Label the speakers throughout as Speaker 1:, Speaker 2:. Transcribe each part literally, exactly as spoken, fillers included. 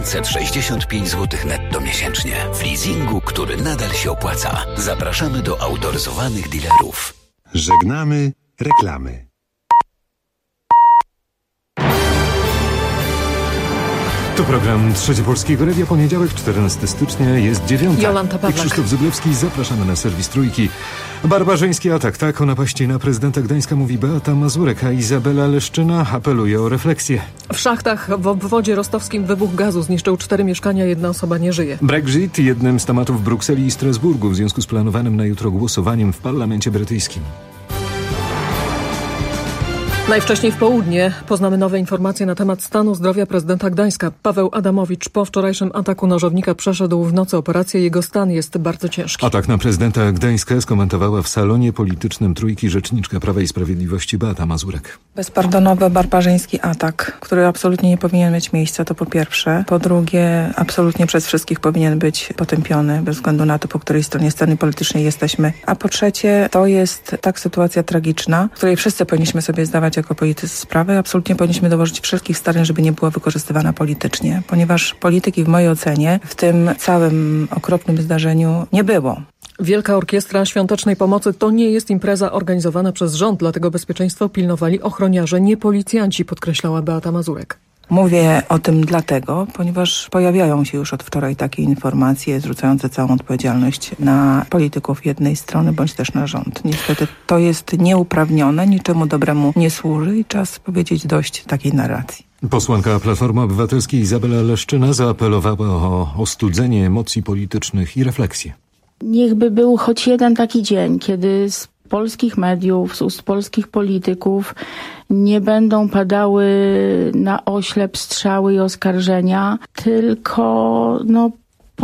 Speaker 1: pięćset sześćdziesiąt pięć złotych netto miesięcznie w leasingu, który nadal się opłaca. Zapraszamy do autoryzowanych dealerów.
Speaker 2: Żegnamy reklamy. To program Trzecie Polskiego Radia, poniedziałek, czternastego stycznia, jest dziewiąta.
Speaker 3: Jolanta Pawlak
Speaker 2: I Krzysztof Zyblewski. Zapraszamy na serwis Trójki. Barbarzyński atak, tak, o napaści na prezydenta Gdańska mówi Beata Mazurek, a Izabela Leszczyna apeluje o refleksję.
Speaker 3: W szachtach w obwodzie rostowskim wybuch gazu zniszczył cztery mieszkania, jedna osoba nie żyje.
Speaker 2: Brexit jednym z tematów w Brukseli i Strasburgu w związku z planowanym na jutro głosowaniem w parlamencie brytyjskim.
Speaker 3: Najwcześniej w południe poznamy nowe informacje na temat stanu zdrowia prezydenta Gdańska. Paweł Adamowicz po wczorajszym ataku nożownika przeszedł w nocy operację. Jego stan jest bardzo ciężki.
Speaker 2: Atak na prezydenta Gdańska skomentowała w salonie politycznym Trójki rzeczniczka Prawa i Sprawiedliwości Beata Mazurek.
Speaker 4: Bezpardonowy, barbarzyński atak, który absolutnie nie powinien mieć miejsca, to po pierwsze. Po drugie, absolutnie przez wszystkich powinien być potępiony, bez względu na to, po której stronie sceny politycznej jesteśmy. A po trzecie, to jest tak sytuacja tragiczna, w której wszyscy powinniśmy sobie zdawać jako politycy sprawę. Absolutnie powinniśmy dołożyć wszelkich starań, żeby nie była wykorzystywana politycznie, ponieważ polityki w mojej ocenie w tym całym okropnym zdarzeniu nie było.
Speaker 3: Wielka Orkiestra Świątecznej Pomocy to nie jest impreza organizowana przez rząd, dlatego bezpieczeństwo pilnowali ochroniarze, nie policjanci, podkreślała Beata Mazurek.
Speaker 4: Mówię o tym dlatego, ponieważ pojawiają się już od wczoraj takie informacje zrzucające całą odpowiedzialność na polityków jednej strony bądź też na rząd. Niestety to jest nieuprawnione, niczemu dobremu nie służy i czas powiedzieć dość takiej narracji.
Speaker 2: Posłanka Platformy Obywatelskiej Izabela Leszczyna zaapelowała o ostudzenie emocji politycznych i refleksję.
Speaker 5: Niechby był choć jeden taki dzień, kiedy z polskich mediów, z ust polskich polityków nie będą padały na oślep strzały i oskarżenia, tylko no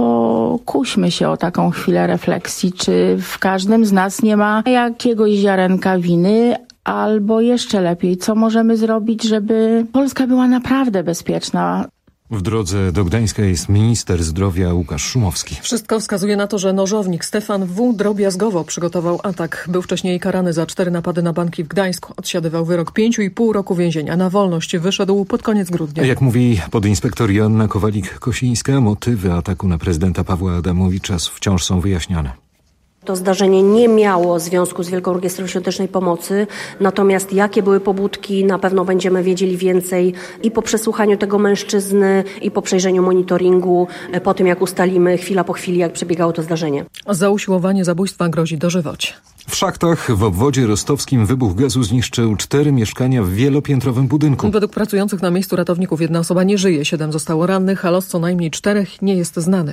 Speaker 5: pokuśmy się o taką chwilę refleksji, czy w każdym z nas nie ma jakiegoś ziarenka winy, albo jeszcze lepiej, co możemy zrobić, żeby Polska była naprawdę bezpieczna.
Speaker 2: W drodze do Gdańska jest minister zdrowia Łukasz Szumowski.
Speaker 3: Wszystko wskazuje na to, że nożownik Stefan W. drobiazgowo przygotował atak. Był wcześniej karany za cztery napady na banki w Gdańsku. Odsiadywał wyrok pięciu i pół roku więzienia. Na wolność wyszedł pod koniec grudnia.
Speaker 2: Jak mówi podinspektor Joanna Kowalik-Kosińska, motywy ataku na prezydenta Pawła Adamowicza wciąż są wyjaśniane.
Speaker 6: To zdarzenie nie miało związku z Wielką Orkiestrą Świątecznej Pomocy, natomiast jakie były pobudki, na pewno będziemy wiedzieli więcej i po przesłuchaniu tego mężczyzny, i po przejrzeniu monitoringu, po tym jak ustalimy chwila po chwili, jak przebiegało to zdarzenie.
Speaker 3: Za usiłowanie zabójstwa grozi dożywocie.
Speaker 2: W szachtach w obwodzie rostowskim wybuch gazu zniszczył cztery mieszkania w wielopiętrowym budynku.
Speaker 3: Według pracujących na miejscu ratowników jedna osoba nie żyje, siedem zostało rannych, a los co najmniej czterech nie jest znany.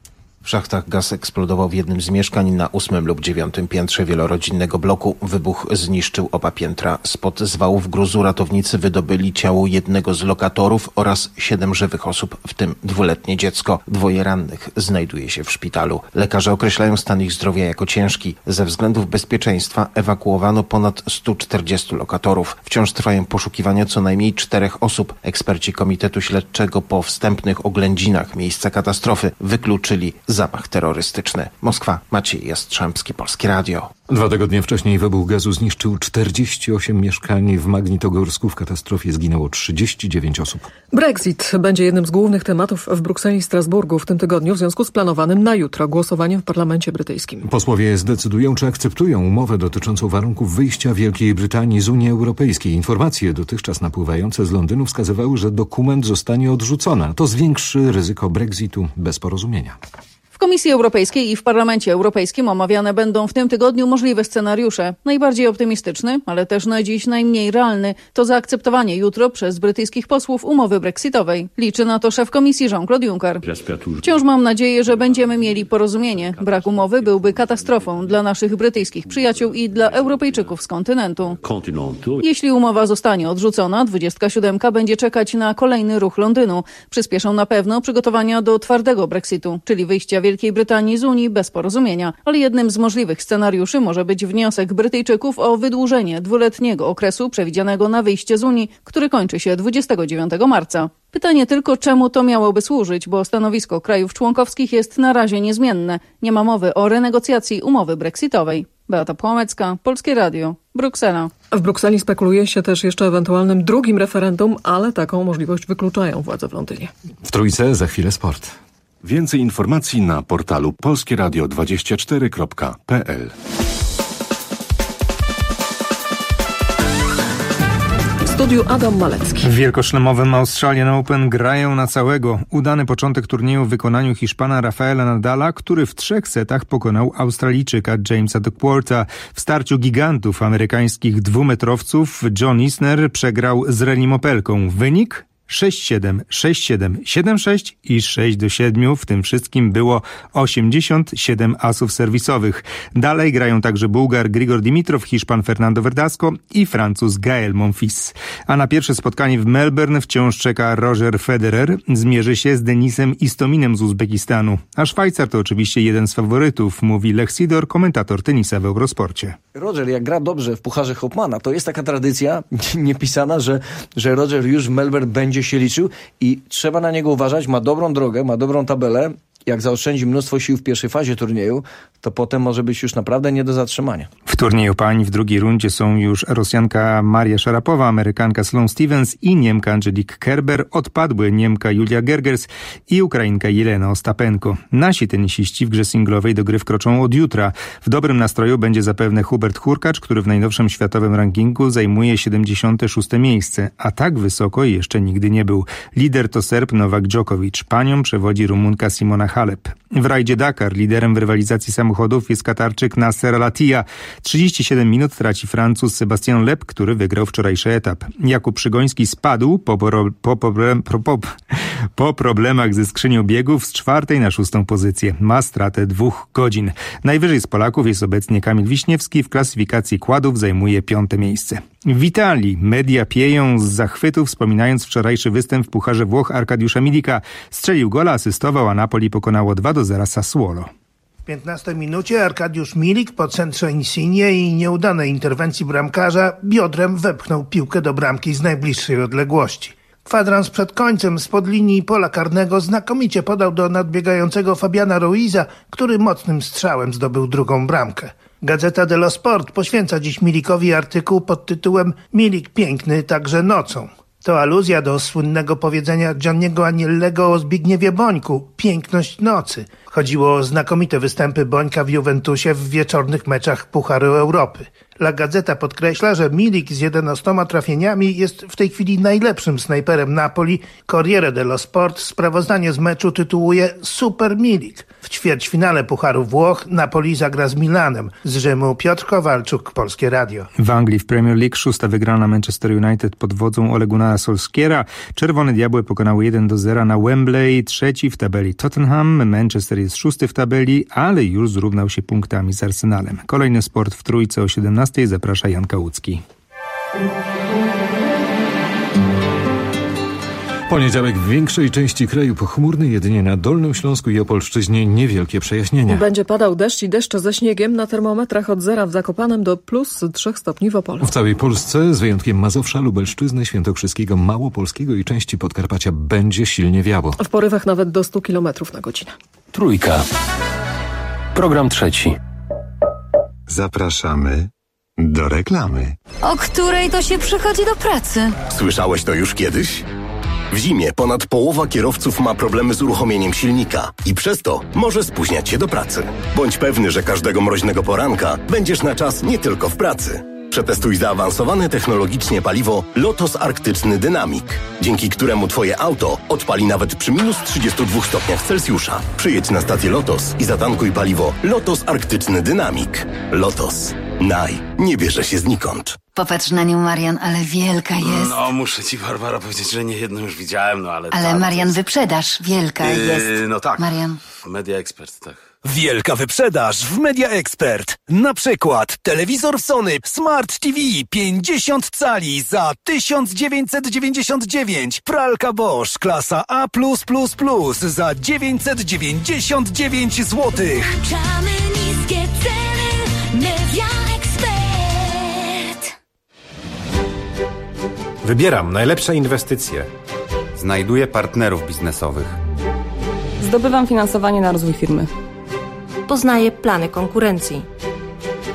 Speaker 7: W szachtach gaz eksplodował w jednym z mieszkań na ósmym lub dziewiątym piętrze wielorodzinnego bloku. Wybuch zniszczył oba piętra. Spod zwałów gruzu ratownicy wydobyli ciało jednego z lokatorów oraz siedem żywych osób, w tym dwuletnie dziecko. Dwoje rannych znajduje się w szpitalu. Lekarze określają stan ich zdrowia jako ciężki. Ze względów bezpieczeństwa ewakuowano ponad stu czterdziestu lokatorów. Wciąż trwają poszukiwania co najmniej czterech osób. Eksperci Komitetu Śledczego po wstępnych oględzinach miejsca katastrofy wykluczyli zamach terrorystyczny. Moskwa, Maciej Jastrzębski, Polskie Radio.
Speaker 2: Dwa tygodnie wcześniej wybuch gazu zniszczył czterdzieści osiem mieszkań w Magnitogorsku. W katastrofie zginęło trzydzieści dziewięć osób.
Speaker 3: Brexit będzie jednym z głównych tematów w Brukseli i Strasburgu w tym tygodniu w związku z planowanym na jutro głosowaniem w parlamencie brytyjskim.
Speaker 2: Posłowie zdecydują, czy akceptują umowę dotyczącą warunków wyjścia Wielkiej Brytanii z Unii Europejskiej. Informacje dotychczas napływające z Londynu wskazywały, że dokument zostanie odrzucony. To zwiększy ryzyko Brexitu bez porozumienia.
Speaker 8: W Komisji Europejskiej i w Parlamencie Europejskim omawiane będą w tym tygodniu możliwe scenariusze. Najbardziej optymistyczny, ale też na dziś najmniej realny, to zaakceptowanie jutro przez brytyjskich posłów umowy brexitowej. Liczy na to szef Komisji Jean-Claude Juncker. Wciąż mam nadzieję, że będziemy mieli porozumienie. Brak umowy byłby katastrofą dla naszych brytyjskich przyjaciół i dla Europejczyków z kontynentu. Jeśli umowa zostanie odrzucona, dwudziestka siódemka będzie czekać na kolejny ruch Londynu. Przyspieszą na pewno przygotowania do twardego brexitu, czyli wyjścia Wielkiej Brytanii z Unii bez porozumienia. Ale jednym z możliwych scenariuszy może być wniosek Brytyjczyków o wydłużenie dwuletniego okresu przewidzianego na wyjście z Unii, który kończy się dwudziestego dziewiątego marca. Pytanie tylko, czemu to miałoby służyć, bo stanowisko krajów członkowskich jest na razie niezmienne. Nie ma mowy o renegocjacji umowy brexitowej. Beata Płomecka, Polskie Radio. Bruksela.
Speaker 3: W Brukseli spekuluje się też jeszcze ewentualnym drugim referendum, ale taką możliwość wykluczają władze w Londynie.
Speaker 2: W Trójce za chwilę sport.
Speaker 9: Więcej informacji na portalu polskie radio dwadzieścia cztery kropka p l.
Speaker 3: W studiu Adam Malecki.
Speaker 10: W wielkoszlemowym Australian Open grają na całego. Udany początek turnieju w wykonaniu Hiszpana Rafaela Nadala, który w trzech setach pokonał Australijczyka Jamesa Duckwortha. W starciu gigantów amerykańskich dwumetrowców John Isner przegrał z Renim Opelką. Wynik? sześć siedem, sześć siedem, siedem sześć i sześć do siedmiu. W tym wszystkim było osiemdziesiąt siedem asów serwisowych. Dalej grają także Bułgar Grigor Dimitrow, Hiszpan Fernando Verdasco i Francuz Gael Monfils. A na pierwsze spotkanie w Melbourne wciąż czeka Roger Federer. Zmierzy się z Denisem Istominem z Uzbekistanu. A Szwajcar to oczywiście jeden z faworytów, mówi Lech Sidor, komentator tenisa w Eurosporcie.
Speaker 11: Roger, jak gra dobrze w Pucharze Hopmana, to jest taka tradycja niepisana, że, że Roger już w Melbourne będzie się liczył i trzeba na niego uważać. Ma dobrą drogę, ma dobrą tabelę. Jak zaoszczędzi mnóstwo sił w pierwszej fazie turnieju, to potem może być już naprawdę nie do zatrzymania.
Speaker 10: W turnieju pań w drugiej rundzie są już Rosjanka Maria Szarapowa, Amerykanka Sloane Stevens i Niemka Angelique Kerber. Odpadły Niemka Julia Gergers i Ukrainka Jelena Ostapenko. Nasi tenisiści w grze singlowej do gry wkroczą od jutra. W dobrym nastroju będzie zapewne Hubert Hurkacz, który w najnowszym światowym rankingu zajmuje siedemdziesiąte szóste miejsce, a tak wysoko jeszcze nigdy nie był. Lider to Serb Nowak Djokovic. Panią przewodzi Rumunka Simona Halep. W rajdzie Dakar liderem w rywalizacji samochodów jest Katarczyk Nasser Al-Attiyah. trzydzieści siedem minut traci Francuz Sebastian Loeb, który wygrał wczorajszy etap. Jakub Przygoński spadł po, po, po, po, po, po problemach ze skrzynią biegów z czwartej na szóstą pozycję. Ma stratę dwóch godzin. Najwyżej z Polaków jest obecnie Kamil Wiśniewski. W klasyfikacji kładów zajmuje piąte miejsce. W Italii media pieją z zachwytu, wspominając wczorajszy występ w Pucharze Włoch Arkadiusza Milika. Strzelił gola, asystował, a Napoli pokonało dwa do zera Sassuolo.
Speaker 12: W piętnastej minucie Arkadiusz Milik po centrze Insigne i nieudanej interwencji bramkarza biodrem wepchnął piłkę do bramki z najbliższej odległości. Kwadrans przed końcem spod linii pola karnego znakomicie podał do nadbiegającego Fabiana Ruiza, który mocnym strzałem zdobył drugą bramkę. Gazeta dello Sport poświęca dziś Milikowi artykuł pod tytułem „Milik piękny także nocą”. To aluzja do słynnego powiedzenia Gianniego Agnellego o Zbigniewie Bońku „piękność nocy”. Chodziło o znakomite występy Bońka w Juventusie w wieczornych meczach Pucharu Europy. La Gazzetta podkreśla, że Milik z jedenastoma trafieniami jest w tej chwili najlepszym snajperem Napoli. Corriere dello Sport sprawozdanie z meczu tytułuje „Super Milik”. W ćwierćfinale Pucharu Włoch Napoli zagra z Milanem. Z Rzymu Piotr Kowalczuk, Polskie Radio.
Speaker 10: W Anglii w Premier League szósta wygrana Manchester United pod wodzą Ole Gunnara Solskjaera. Czerwone Diabły pokonały jeden do zera na Wembley. Trzeci w tabeli Tottenham. Manchester jest szósty w tabeli, ale już zrównał się punktami z Arsenalem. Kolejny sport w Trójce o siedemnastej. Zaprasza Jan Kałucki.
Speaker 2: Poniedziałek w większej części kraju pochmurny, jedynie na Dolnym Śląsku i Opolszczyźnie niewielkie przejaśnienia.
Speaker 3: Będzie padał deszcz i deszcze ze śniegiem na termometrach od zera w Zakopanem do plus trzech stopni w Opolu.
Speaker 2: W całej Polsce, z wyjątkiem Mazowsza, Lubelszczyzny, Świętokrzyskiego, Małopolskiego i części Podkarpacia będzie silnie wiało.
Speaker 3: W porywach nawet do stu kilometrów na godzinę.
Speaker 1: Trójka. Program trzeci.
Speaker 13: Zapraszamy do reklamy.
Speaker 14: O której to się przychodzi do pracy?
Speaker 15: Słyszałeś to już kiedyś? W zimie ponad połowa kierowców ma problemy z uruchomieniem silnika i przez to może spóźniać się do pracy. Bądź pewny, że każdego mroźnego poranka będziesz na czas nie tylko w pracy. Przetestuj zaawansowane technologicznie paliwo Lotos Arktyczny Dynamik, dzięki któremu Twoje auto odpali nawet przy minus trzydziestu dwóch stopniach Celsjusza. Przyjedź na stację Lotos i zatankuj paliwo Lotos Arktyczny Dynamik. Lotos. Naj. Nie bierze się znikąd.
Speaker 14: Popatrz na nią, Marian, ale wielka jest.
Speaker 16: No, muszę ci, Barbara, powiedzieć, że nie jedną już widziałem, no ale...
Speaker 14: Ale
Speaker 16: tam,
Speaker 14: Marian,
Speaker 16: jest...
Speaker 14: wyprzedaż wielka
Speaker 16: yy,
Speaker 14: jest.
Speaker 16: No tak.
Speaker 14: Marian.
Speaker 16: Media Expert, tak.
Speaker 17: Wielka wyprzedaż w Media Expert. Na przykład telewizor Sony Smart T V pięćdziesiąt cali za tysiąc dziewięćset dziewięćdziesiąt dziewięć. Pralka Bosch klasa A plus plus plus za dziewięćset dziewięćdziesiąt dziewięć złotych.
Speaker 18: Niskie ceny. Media Expert.
Speaker 19: Wybieram najlepsze inwestycje. Znajduję partnerów biznesowych.
Speaker 20: Zdobywam finansowanie na rozwój firmy.
Speaker 21: Poznaję plany konkurencji.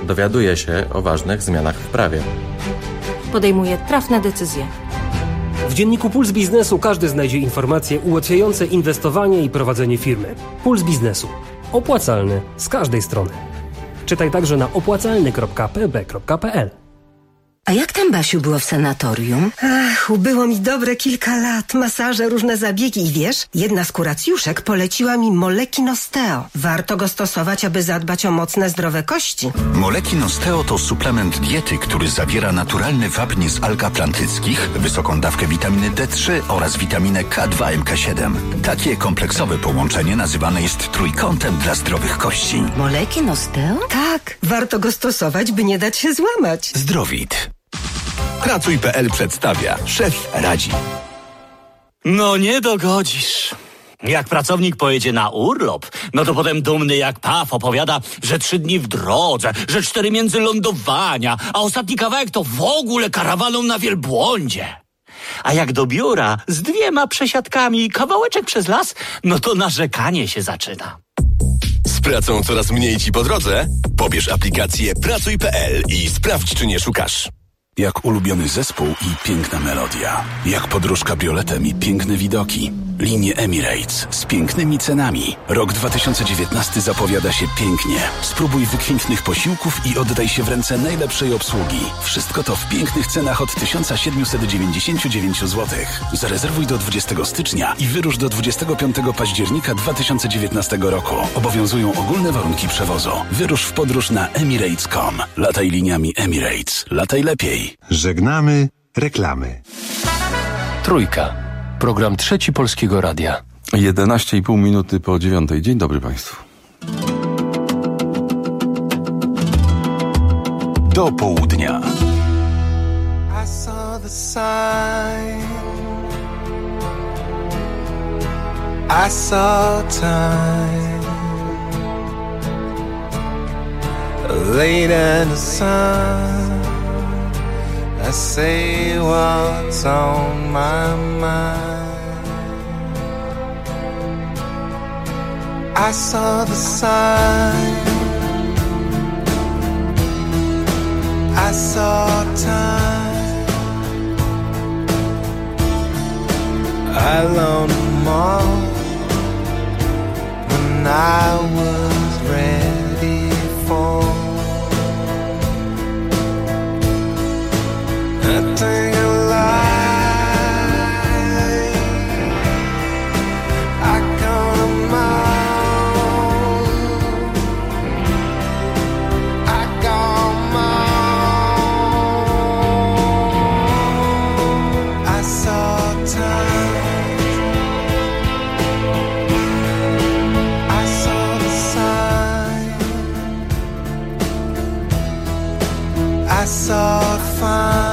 Speaker 20: dowiaduje się o ważnych zmianach w prawie.
Speaker 21: Podejmuje trafne decyzje.
Speaker 22: W dzienniku Puls Biznesu każdy znajdzie informacje ułatwiające inwestowanie i prowadzenie firmy. Puls Biznesu. Opłacalny z każdej strony. Czytaj także na opłacalny kropka p b kropka p l.
Speaker 23: A jak tam, Basiu, było w sanatorium?
Speaker 24: Ach, ubyło mi dobre kilka lat. Masaże, różne zabiegi i wiesz, jedna z kuracjuszek poleciła mi Molekin Osteo. Warto go stosować, aby zadbać o mocne, zdrowe kości.
Speaker 1: Molekin Osteo to suplement diety, który zawiera naturalny wapń z alg atlantyckich, wysoką dawkę witaminy D trzy oraz witaminę K dwa M K siedem. Takie kompleksowe połączenie nazywane jest trójkątem dla zdrowych kości.
Speaker 23: Molekin Osteo?
Speaker 24: Tak, warto go stosować, by nie dać się złamać.
Speaker 1: Zdrowit. Pracuj kropka p l przedstawia. Szef radzi.
Speaker 25: No nie dogodzisz. Jak pracownik pojedzie na urlop, no to potem dumny jak paw opowiada, że trzy dni w drodze, że cztery między lądowania, a ostatni kawałek to w ogóle karawaną na wielbłądzie. A jak do biura z dwiema przesiadkami i kawałeczek przez las, no to narzekanie się zaczyna.
Speaker 26: Z pracą coraz mniej ci po drodze? Pobierz aplikację pracuj kropka p l i sprawdź, czy nie szukasz.
Speaker 27: Jak ulubiony zespół i piękna melodia. Jak podróż kabrioletem i piękne widoki. Linie Emirates z pięknymi cenami. Rok dwa tysiące dziewiętnasty zapowiada się pięknie. Spróbuj wykwintnych posiłków i oddaj się w ręce najlepszej obsługi. Wszystko to w pięknych cenach od tysiąc siedemset dziewięćdziesiąt dziewięć złotych. Zarezerwuj do dwudziestego stycznia i wyrusz do dwudziestego piątego października dwa tysiące dziewiętnastego roku. Obowiązują ogólne warunki przewozu. Wyrusz w podróż na emirates kropka com. Lataj liniami Emirates. Lataj lepiej.
Speaker 13: Żegnamy reklamy.
Speaker 28: Trójka. Program Trzeci Polskiego Radia.
Speaker 29: jedenaście i pół minuty po dziewiątej. Dzień dobry Państwu.
Speaker 1: Do południa.
Speaker 30: I saw the sign. I saw time. Late in the sun. I say what's on my mind. I saw the sign. I saw time. I loaned them all when I was ready for. I think I lie. I got 'em all. I got 'em all. I saw time. I saw the sign. I saw it fine.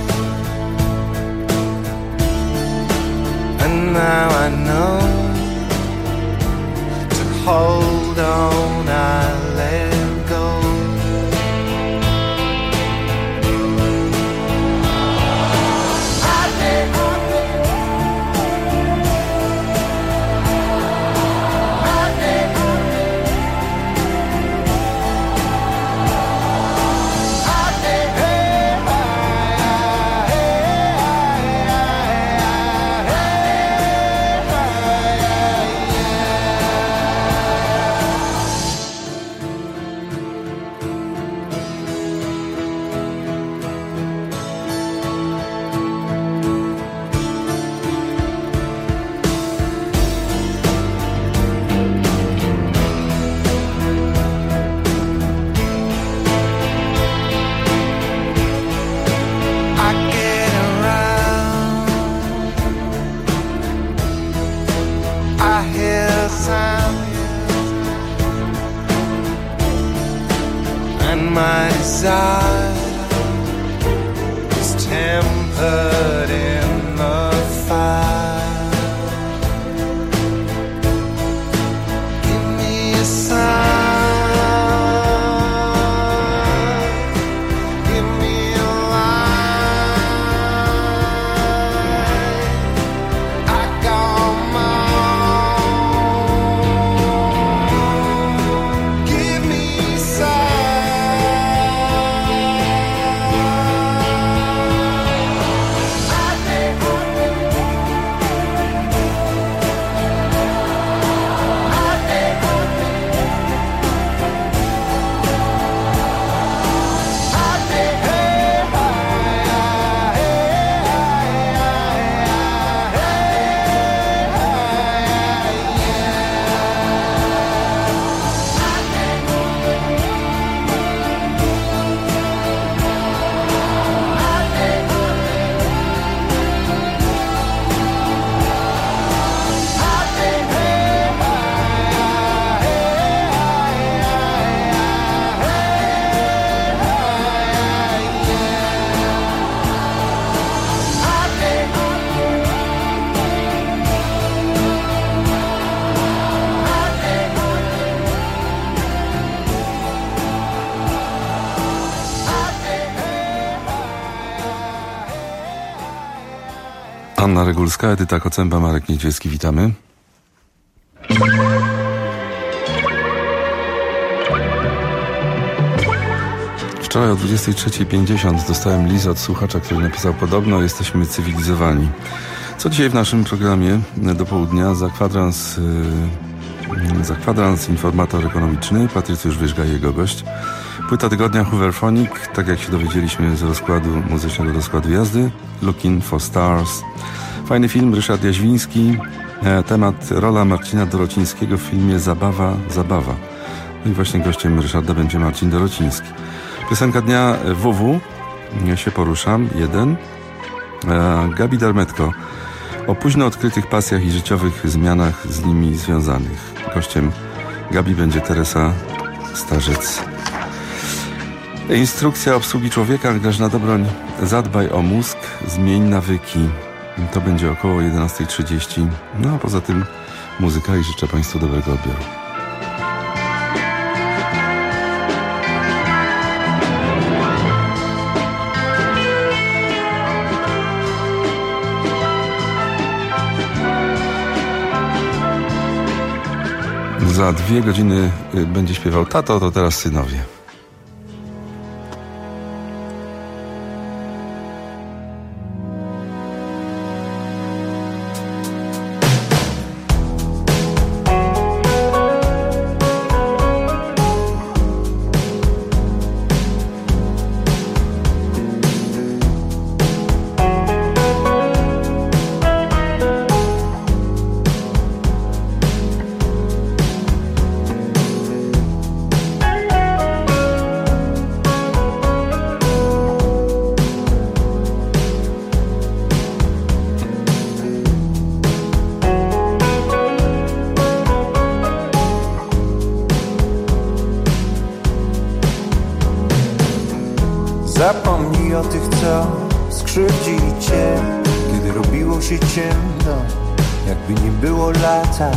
Speaker 30: Now I know to hold on, I let go. I did, I did. I did, I did. I did, hey, hey, hey, hey, hey. I get around. I hear sound, and my desire is tempered in the fire. Give me a sign. Give me a line. I got 'em all. Give me a sign.
Speaker 29: Anna Regulska, Edyta Kocemba, Marek Niedźwiecki. Witamy. Wczoraj o dwudziestej trzeciej pięćdziesiąt dostałem list od słuchacza, który napisał podobno: jesteśmy cywilizowani. Co dzisiaj w naszym programie do południa? Za kwadrans, yy, za kwadrans informator ekonomiczny, Patrycjusz Wyżga i jego gość. Płyta tygodnia Hooverphonic, tak jak się dowiedzieliśmy z rozkładu muzycznego rozkładu jazdy. Looking for Stars. Fajny film, Ryszard Jaźwiński. E, temat rola Marcina Dorocińskiego w filmie Zabawa, Zabawa. No i właśnie gościem Ryszarda będzie Marcin Dorociński. Piosenka dnia W W. Ja się poruszam. Jeden. E, Gabi Darmetko. O późno odkrytych pasjach i życiowych zmianach z nimi związanych. Gościem Gabi będzie Teresa Starzec. Instrukcja obsługi człowieka, Grażyna Dobroń. Zadbaj o mózg, zmień nawyki. To będzie około jedenasta trzydzieści. No a poza tym muzyka i życzę Państwu dobrego odbioru. Za dwie godziny będzie śpiewał tato, to teraz synowie.
Speaker 30: Zapomnij o tych, co skrzywdzili cię, kiedy robiło się ciemno, jakby nie było lata.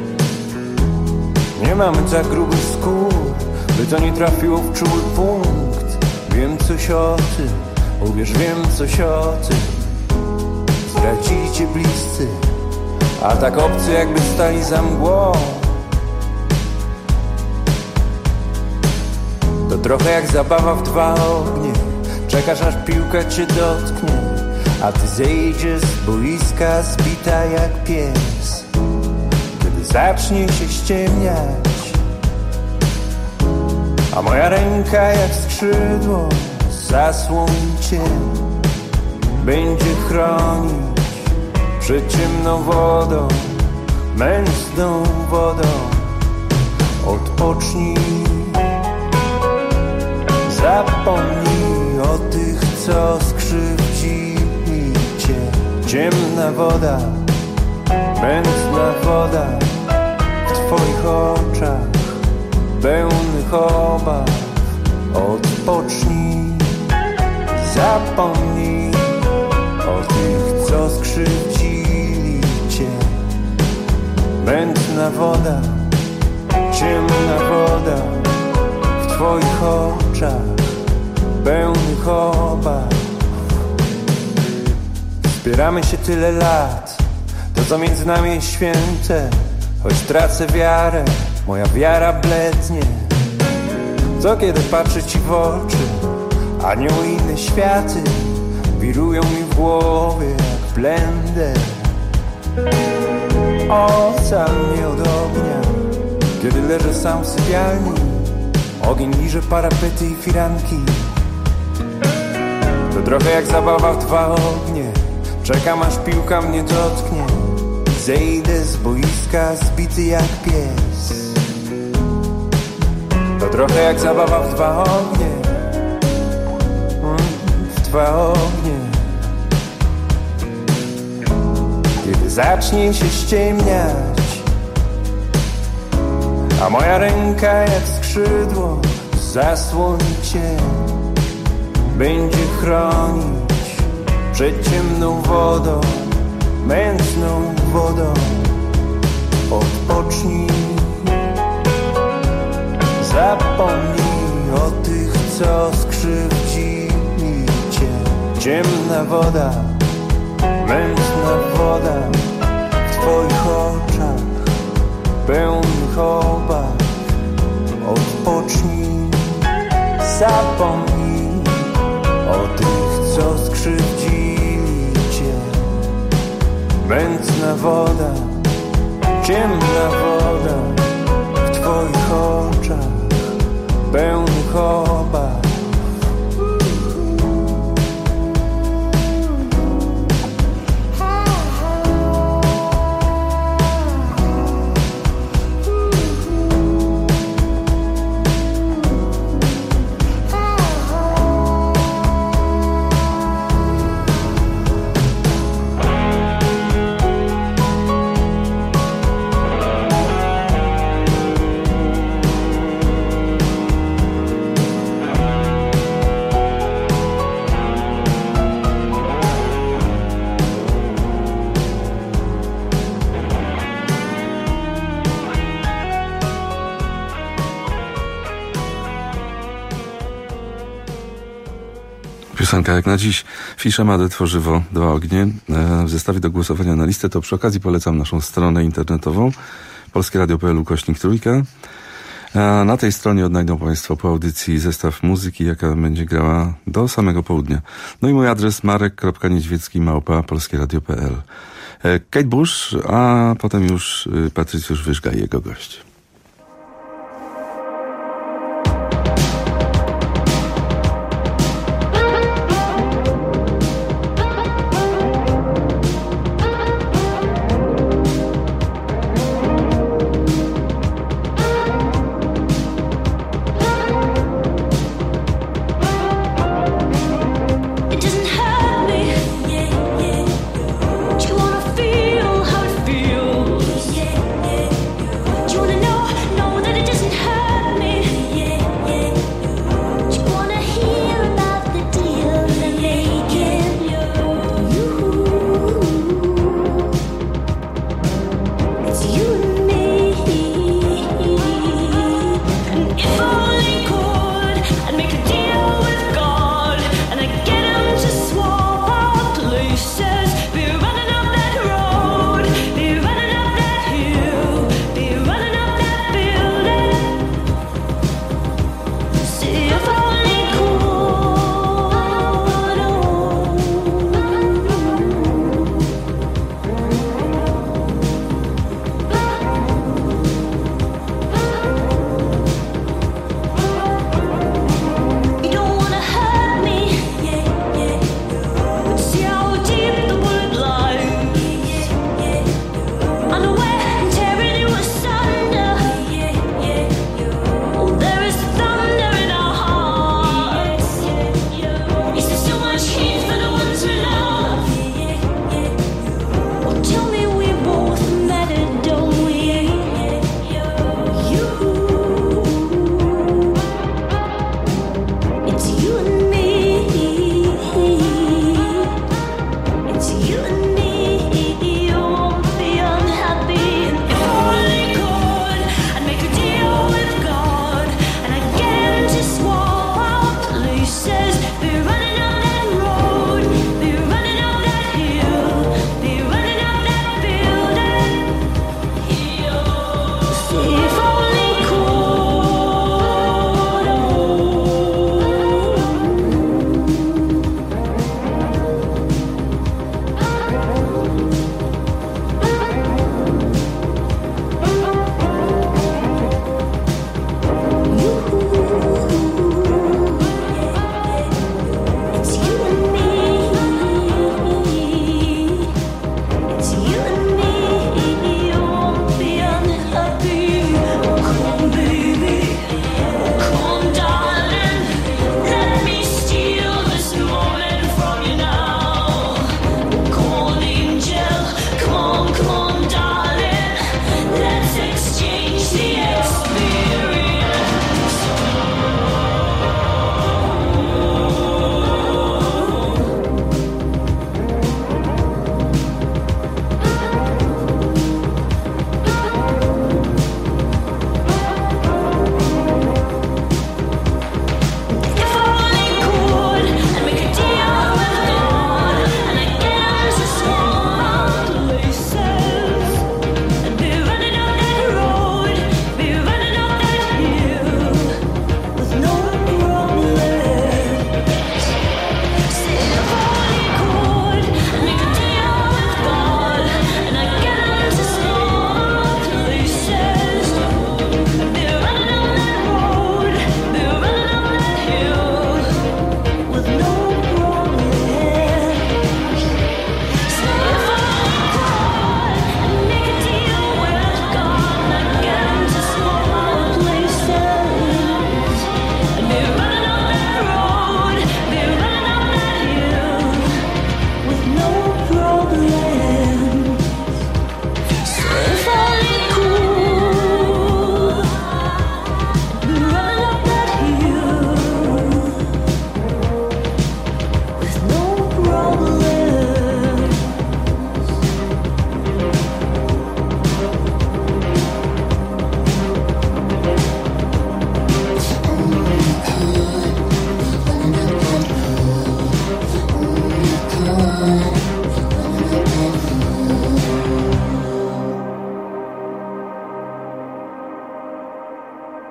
Speaker 30: Nie mamy tak grubych skór, by to nie trafiło w czuły punkt. Wiem coś o tym, uwierz, wiem coś o tym. Zdradzili cię bliscy, a tak obcy, jakby stali za mgłą. To trochę jak zabawa w dwa ognie. Czekasz, aż piłka cię dotknie, a ty zejdziesz z boiska zbita jak pies. Kiedy zacznie się ściemniać, a moja ręka jak skrzydło zasłoni cię, będzie chronić przed ciemną wodą, mętną wodą. Odpocznij, zapomnij o tych, co skrzywdzili cię. Ciemna woda, mętna woda w twoich oczach, pełnych obaw. Odpocznij, zapomnij o tych, co skrzywdzili cię. Mętna woda, ciemna woda w twoich oczach, pełnych obaw. Wspieramy się tyle lat, to co między nami jest święte. Choć tracę wiarę, moja wiara blednie. Co kiedy patrzę ci w oczy, anioły i inne światy wirują mi w głowie jak blender. Ocal mnie od ognia, kiedy leżę sam w sypialni. Ogień liże parapety i firanki. To trochę jak zabawa w dwa ognie. Czekam, aż piłka mnie dotknie. Zejdę z boiska zbity jak pies. To trochę jak zabawa w dwa ognie. W dwa ognie. Kiedy zacznie się ściemniać, a moja ręka jak skrzydło zasłoni cię, będzie chronić przed ciemną wodą, mętną wodą. Odpocznij, zapomnij o tych, co skrzywdzili cię. Ciemna woda, mętna woda woda w twoich oczach pełnych obaw. Odpocznij, zapomnij o tych, co skrzywdzili cię. Mętna woda, ciemna woda w twoich oczach pełnych obaw.
Speaker 29: Piosenka jak na dziś. Fisza Made, Tworzywo, Dwa ognie. W zestawie do głosowania na listę to przy okazji polecam naszą stronę internetową polskie radio kropka p l ukośnik trójka. A na tej stronie odnajdą Państwo po audycji zestaw muzyki, jaka będzie grała do samego południa. No i mój adres marek kropka niedźwiecki małpa polskie radio kropka p l. Kate Bush, a potem już Patrycjusz Wyżga i jego gość.
Speaker 18: You wanna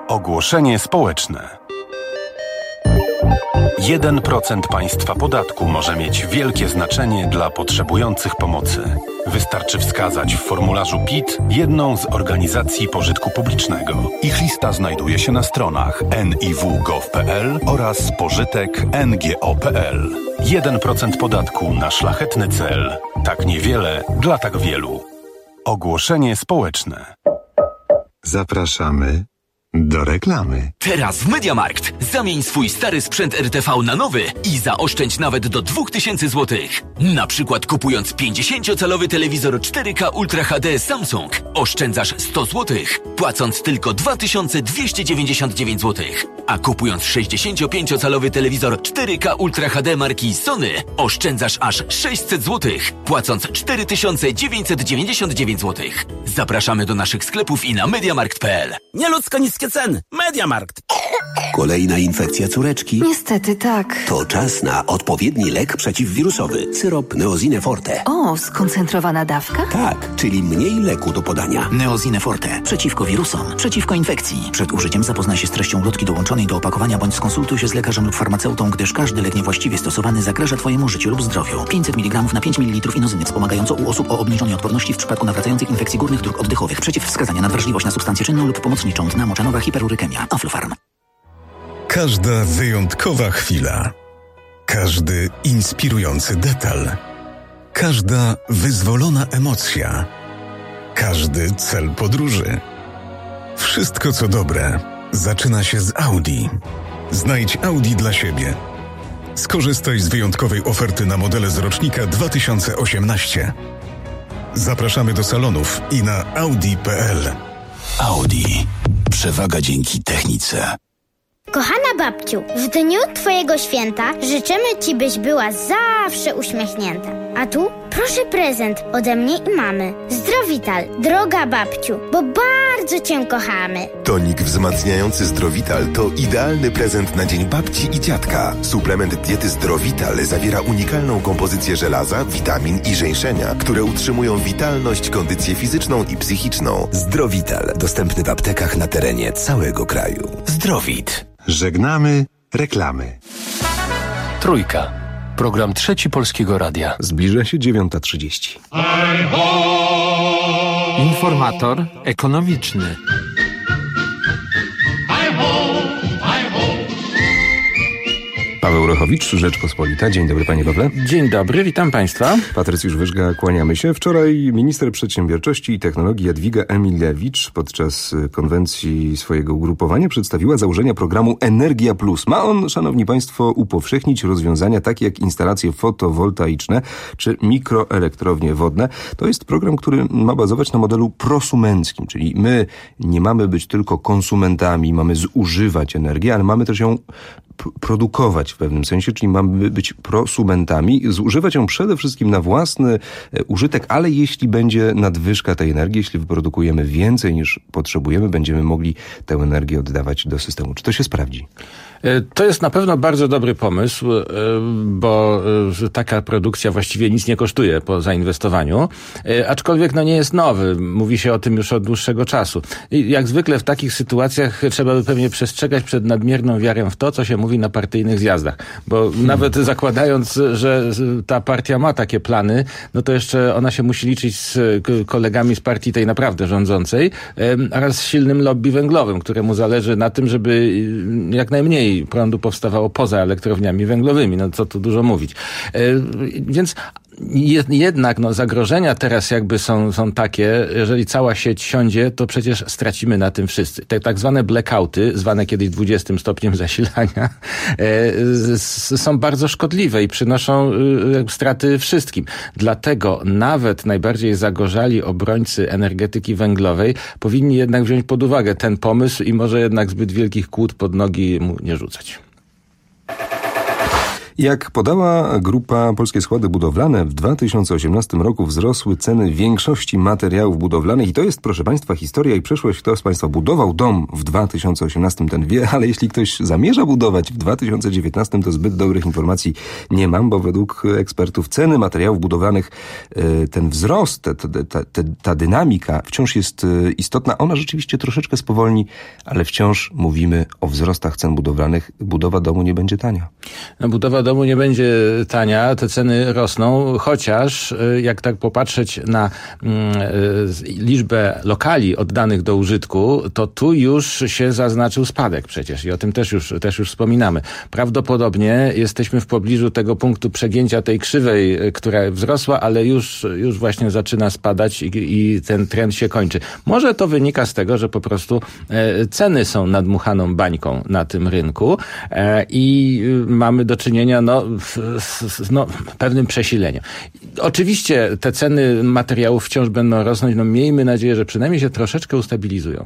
Speaker 2: Ogłoszenie społeczne. jeden procent państwa podatku może mieć wielkie znaczenie dla potrzebujących pomocy. Wystarczy wskazać w formularzu P I T jedną z organizacji pożytku publicznego. Ich lista znajduje się na stronach en i w kropka gov kropka pe el oraz pożytek kropka en ge o kropka pe el. jeden procent podatku na szlachetny cel. Tak niewiele dla tak wielu. Ogłoszenie społeczne.
Speaker 13: Zapraszamy do reklamy.
Speaker 4: Teraz w MediaMarkt zamień swój stary sprzęt R T V na nowy i zaoszczędź nawet do dwa tysiące złotych. Na przykład kupując pięćdziesięciocalowy telewizor cztery K Ultra H D Samsung oszczędzasz sto złotych, płacąc tylko dwa tysiące dwieście dziewięćdziesiąt dziewięć złotych. A kupując sześćdziesięciopięciocalowy telewizor cztery K Ultra H D marki Sony oszczędzasz aż sześćset złotych, płacąc cztery tysiące dziewięćset dziewięćdziesiąt dziewięć złotych. Zapraszamy do naszych sklepów i na mediamarkt kropka pe el.
Speaker 5: Nieludzko niskie ceny. MediaMarkt.
Speaker 6: Kolejna infekcja córeczki?
Speaker 14: Niestety tak.
Speaker 6: To czas na odpowiedni lek przeciwwirusowy. Syrop Neosine Forte.
Speaker 14: O, skoncentrowana dawka?
Speaker 6: Tak, czyli mniej leku do podania.
Speaker 7: Neosine Forte. Przeciwko wirusom. Przeciwko infekcji. Przed użyciem zapoznaj się z treścią ulotki dołączonej do opakowania bądź skonsultuj się z lekarzem lub farmaceutą, gdyż każdy lek niewłaściwie stosowany zagraża Twojemu życiu lub zdrowiu. pięćset miligramów na pięć mililitrów inozyny wspomagająco u osób o obniżonej odporności w przypadku nawracających infekcji górnych dróg oddechowych. Przeciwwskazania na wrażliwość na substancję czynną lub pomocniczą. Dna moczanowa hiperurykemia. Aflofarm.
Speaker 8: Każda wyjątkowa chwila. Każdy inspirujący detal. Każda wyzwolona emocja. Każdy cel podróży. Wszystko co dobre zaczyna się z Audi. Znajdź Audi dla siebie. Skorzystaj z wyjątkowej oferty na modele z rocznika dwa tysiące osiemnaście. Zapraszamy do salonów i na audi kropka pe el.
Speaker 1: Audi. Przewaga dzięki technice.
Speaker 9: Kochana babciu, w dniu Twojego święta życzymy Ci, byś była zawsze uśmiechnięta. A tu proszę prezent ode mnie i mamy. Zdrowital, droga babciu, bo bardzo Cię kochamy.
Speaker 10: Tonik wzmacniający Zdrowital to idealny prezent na dzień babci i dziadka. Suplement diety Zdrowital zawiera unikalną kompozycję żelaza, witamin i żeńszenia, które utrzymują witalność, kondycję fizyczną i psychiczną.
Speaker 1: Zdrowital. Dostępny w aptekach na terenie całego kraju. Zdrowit.
Speaker 13: Żegnamy reklamy.
Speaker 28: Trójka. Program Trzeci Polskiego Radia.
Speaker 29: Zbliża się dziewiąta trzydzieści.
Speaker 11: Informator ekonomiczny.
Speaker 29: Paweł Rochowicz, Rzeczpospolita. Dzień dobry, panie Pawle.
Speaker 11: Dzień dobry, witam państwa.
Speaker 29: Patrycjusz Wyżga, kłaniamy się. Wczoraj minister przedsiębiorczości i technologii Jadwiga Emilewicz podczas konwencji swojego ugrupowania przedstawiła założenia programu Energia Plus. Ma on, szanowni państwo, upowszechnić rozwiązania takie jak instalacje fotowoltaiczne czy mikroelektrownie wodne. To jest program, który ma bazować na modelu prosumenckim, czyli my nie mamy być tylko konsumentami, mamy zużywać energię, ale mamy też ją produkować w pewnym sensie, czyli mamy być prosumentami, zużywać ją przede wszystkim na własny użytek, ale jeśli będzie nadwyżka tej energii, jeśli wyprodukujemy więcej niż potrzebujemy, będziemy mogli tę energię oddawać do systemu. Czy to się sprawdzi?
Speaker 11: To jest na pewno bardzo dobry pomysł, bo taka produkcja właściwie nic nie kosztuje po zainwestowaniu, aczkolwiek no nie jest nowy. Mówi się o tym już od dłuższego czasu. I jak zwykle w takich sytuacjach trzeba by pewnie przestrzegać przed nadmierną wiarą w to, co się mówi na partyjnych zjazdach. Bo hmm. nawet zakładając, że ta partia ma takie plany, no to jeszcze ona się musi liczyć z kolegami z partii tej naprawdę rządzącej oraz z silnym lobby węglowym, któremu zależy na tym, żeby jak najmniej prądu powstawało poza elektrowniami węglowymi. No co tu dużo mówić. Więc jednak no, zagrożenia teraz jakby są, są takie, jeżeli cała sieć siądzie, to przecież stracimy na tym wszyscy. Te tak zwane blackouty, zwane kiedyś dwudziestym stopniem zasilania, e, są bardzo szkodliwe i przynoszą e, straty wszystkim. Dlatego nawet najbardziej zagorzali obrońcy energetyki węglowej powinni jednak wziąć pod uwagę ten pomysł i może jednak zbyt wielkich kłód pod nogi mu nie rzucać.
Speaker 29: Jak podała grupa Polskie Składy Budowlane, w dwa tysiące osiemnastym roku wzrosły ceny większości materiałów budowlanych i to jest, proszę Państwa, historia i przeszłość. Kto z Państwa budował dom w dwa tysiące osiemnastym, ten wie, ale jeśli ktoś zamierza budować w dwa tysiące dziewiętnastym, to zbyt dobrych informacji nie mam, bo według ekspertów ceny materiałów budowlanych, ten wzrost, ta, ta, ta, ta dynamika wciąż jest istotna. Ona rzeczywiście troszeczkę spowolni, ale wciąż mówimy o wzrostach cen budowlanych. Budowa domu nie będzie tania.
Speaker 11: No, budowa domu nie będzie tania, te ceny rosną, chociaż jak tak popatrzeć na mm, liczbę lokali oddanych do użytku, to tu już się zaznaczył spadek przecież i o tym też już, też już wspominamy. Prawdopodobnie jesteśmy w pobliżu tego punktu przegięcia tej krzywej, która wzrosła, ale już, już właśnie zaczyna spadać i, i ten trend się kończy. Może to wynika z tego, że po prostu e, ceny są nadmuchaną bańką na tym rynku e, i mamy do czynienia no, z no, pewnym przesileniem. Oczywiście te ceny materiałów wciąż będą rosnąć, no miejmy nadzieję, że przynajmniej się troszeczkę ustabilizują.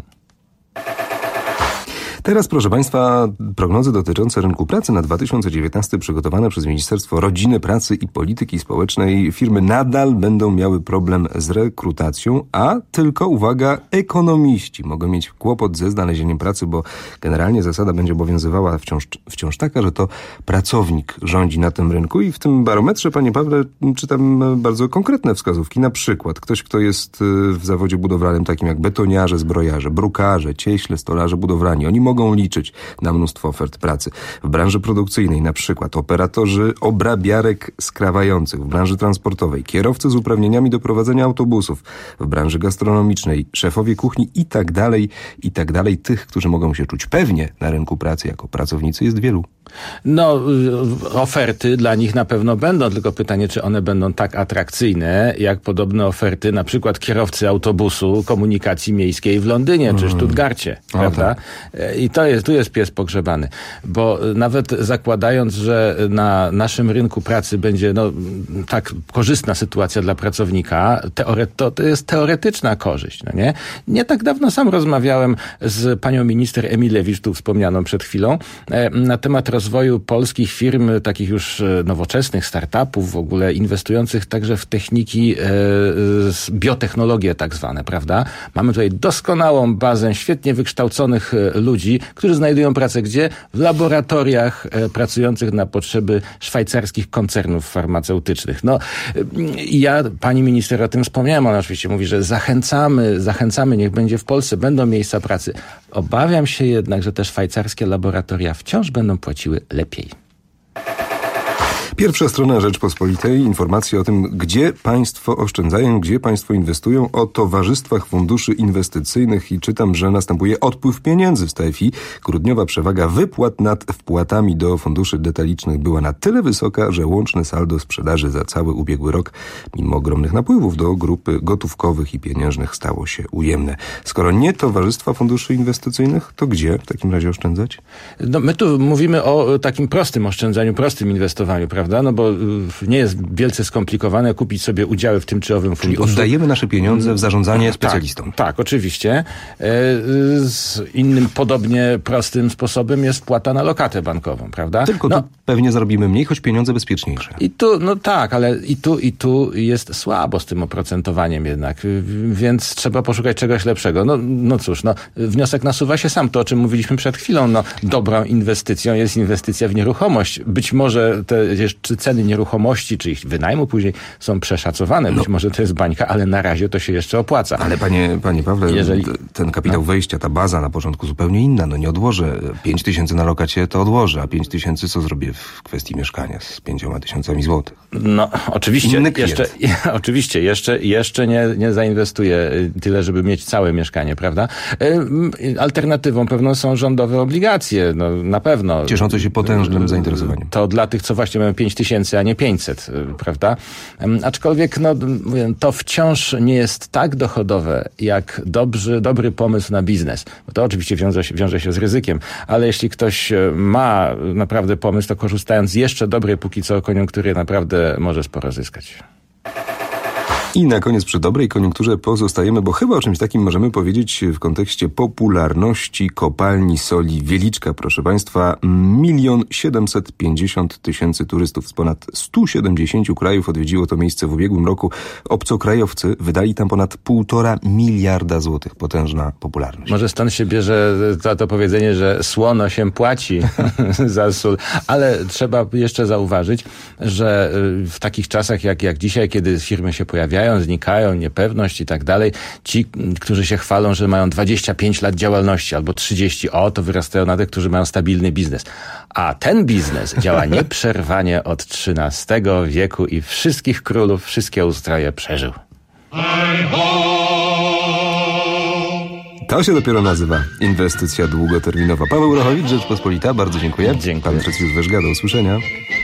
Speaker 29: Teraz, proszę Państwa, prognozy dotyczące rynku pracy na dwa tysiące dziewiętnasty przygotowane przez Ministerstwo Rodziny, Pracy i Polityki Społecznej. Firmy nadal będą miały problem z rekrutacją, a tylko, uwaga, ekonomiści mogą mieć kłopot ze znalezieniem pracy, bo generalnie zasada będzie obowiązywała wciąż, wciąż taka, że to pracownik rządzi na tym rynku i w tym barometrze, panie Pawle, czytam bardzo konkretne wskazówki. Na przykład ktoś, kto jest w zawodzie budowlanym takim jak betoniarze, zbrojarze, brukarze, cieśle, stolarze budowlani, oni mogą mogą liczyć na mnóstwo ofert pracy. W branży produkcyjnej na przykład operatorzy obrabiarek skrawających, w branży transportowej kierowcy z uprawnieniami do prowadzenia autobusów, w branży gastronomicznej szefowie kuchni i tak dalej, i tak dalej. Tych, którzy mogą się czuć pewnie na rynku pracy jako pracownicy jest wielu.
Speaker 11: No, oferty dla nich na pewno będą, tylko pytanie, czy one będą tak atrakcyjne, jak podobne oferty na przykład kierowcy autobusu komunikacji miejskiej w Londynie mm. czy Stuttgarcie, o, prawda? Tak. I to jest, tu jest pies pogrzebany, bo nawet zakładając, że na naszym rynku pracy będzie no, tak korzystna sytuacja dla pracownika, teore- to, to jest teoretyczna korzyść, no nie? Nie tak dawno sam rozmawiałem z panią minister Emilewicz, tu wspomnianą przed chwilą, na temat rozwoju polskich firm, takich już nowoczesnych startupów, w ogóle inwestujących także w techniki, e, biotechnologie tak zwane, prawda? Mamy tutaj doskonałą bazę świetnie wykształconych ludzi, którzy znajdują pracę gdzie? W laboratoriach e, pracujących na potrzeby szwajcarskich koncernów farmaceutycznych. No i ja, pani minister, o tym wspomniałem, ona oczywiście mówi, że zachęcamy, zachęcamy, niech będzie w Polsce, będą miejsca pracy. Obawiam się jednak, że te szwajcarskie laboratoria wciąż będą płaciły lepiej.
Speaker 29: Pierwsza strona Rzeczpospolitej, informacje o tym, gdzie państwo oszczędzają, gdzie państwo inwestują, o towarzystwach funduszy inwestycyjnych i czytam, że następuje odpływ pieniędzy z T F I. Grudniowa przewaga wypłat nad wpłatami do funduszy detalicznych była na tyle wysoka, że łączne saldo sprzedaży za cały ubiegły rok, mimo ogromnych napływów do grupy gotówkowych i pieniężnych, stało się ujemne. Skoro nie towarzystwa funduszy inwestycyjnych, to gdzie w takim razie oszczędzać?
Speaker 11: No, my tu mówimy o takim prostym oszczędzaniu, prostym inwestowaniu, prawda? No bo nie jest wielce skomplikowane kupić sobie udziały w tym czy owym funduszu.
Speaker 29: Czyli oddajemy nasze pieniądze w zarządzanie specjalistom.
Speaker 11: Tak, tak, oczywiście. Z innym podobnie prostym sposobem jest wpłata na lokatę bankową, prawda?
Speaker 29: Tylko
Speaker 11: no,
Speaker 29: tu pewnie zarobimy mniej, choć pieniądze bezpieczniejsze.
Speaker 11: I tu, no tak, ale i tu, i tu jest słabo z tym oprocentowaniem jednak, więc trzeba poszukać czegoś lepszego. No, no cóż, no, wniosek nasuwa się sam, to o czym mówiliśmy przed chwilą, no dobrą inwestycją jest inwestycja w nieruchomość. Być może te czy ceny nieruchomości, czy ich wynajmu później są przeszacowane. Być no. może to jest bańka, ale na razie to się jeszcze opłaca.
Speaker 29: Ale panie, panie Pawle, Jeżeli... ten kapitał no. wejścia, ta baza na początku zupełnie inna. No nie odłożę pięć tysięcy na lokacie, to odłożę, a pięć tysięcy co zrobię w kwestii mieszkania z pięcioma tysiącami złotych?
Speaker 11: No oczywiście, jeszcze, oczywiście jeszcze, jeszcze nie, nie zainwestuję tyle, żeby mieć całe mieszkanie, prawda? Alternatywą pewną są rządowe obligacje, no na pewno.
Speaker 29: Cieszące się potężnym zainteresowaniem.
Speaker 11: To dla tych, co właśnie mają pięć tysięcy, a nie pięćset, prawda? Aczkolwiek no, to wciąż nie jest tak dochodowe, jak dobry, dobry pomysł na biznes. Bo to oczywiście wiąże się, wiąże się z ryzykiem, ale jeśli ktoś ma naprawdę pomysł, to korzystając z jeszcze dobrej póki co koniunktury naprawdę może sporo zyskać.
Speaker 3: I na koniec przy dobrej koniunkturze pozostajemy, bo chyba o czymś takim możemy powiedzieć w kontekście popularności kopalni soli Wieliczka. Proszę Państwa, milion siedemset pięćdziesiąt tysięcy turystów z ponad stu siedemdziesięciu krajów odwiedziło to miejsce w ubiegłym roku. Obcokrajowcy wydali tam ponad półtora miliarda złotych. Potężna popularność.
Speaker 11: Może stąd się bierze to, to powiedzenie, że słono się płaci za sól. Ale trzeba jeszcze zauważyć, że w takich czasach jak, jak dzisiaj, kiedy firmy się pojawiają, znikają, niepewność i tak dalej, ci, którzy się chwalą, że mają dwadzieścia pięć lat działalności albo trzydzieści, o, to wyrastają na tych, którzy mają stabilny biznes. A ten biznes działa nieprzerwanie od trzynastego wieku i wszystkich królów, wszystkie ustroje przeżył.
Speaker 3: To się dopiero nazywa inwestycja długoterminowa. Paweł Rochowicz, Rzeczpospolita, bardzo dziękuję.
Speaker 11: Dziękuję.
Speaker 3: Pan Przecjusz Werzga, do usłyszenia.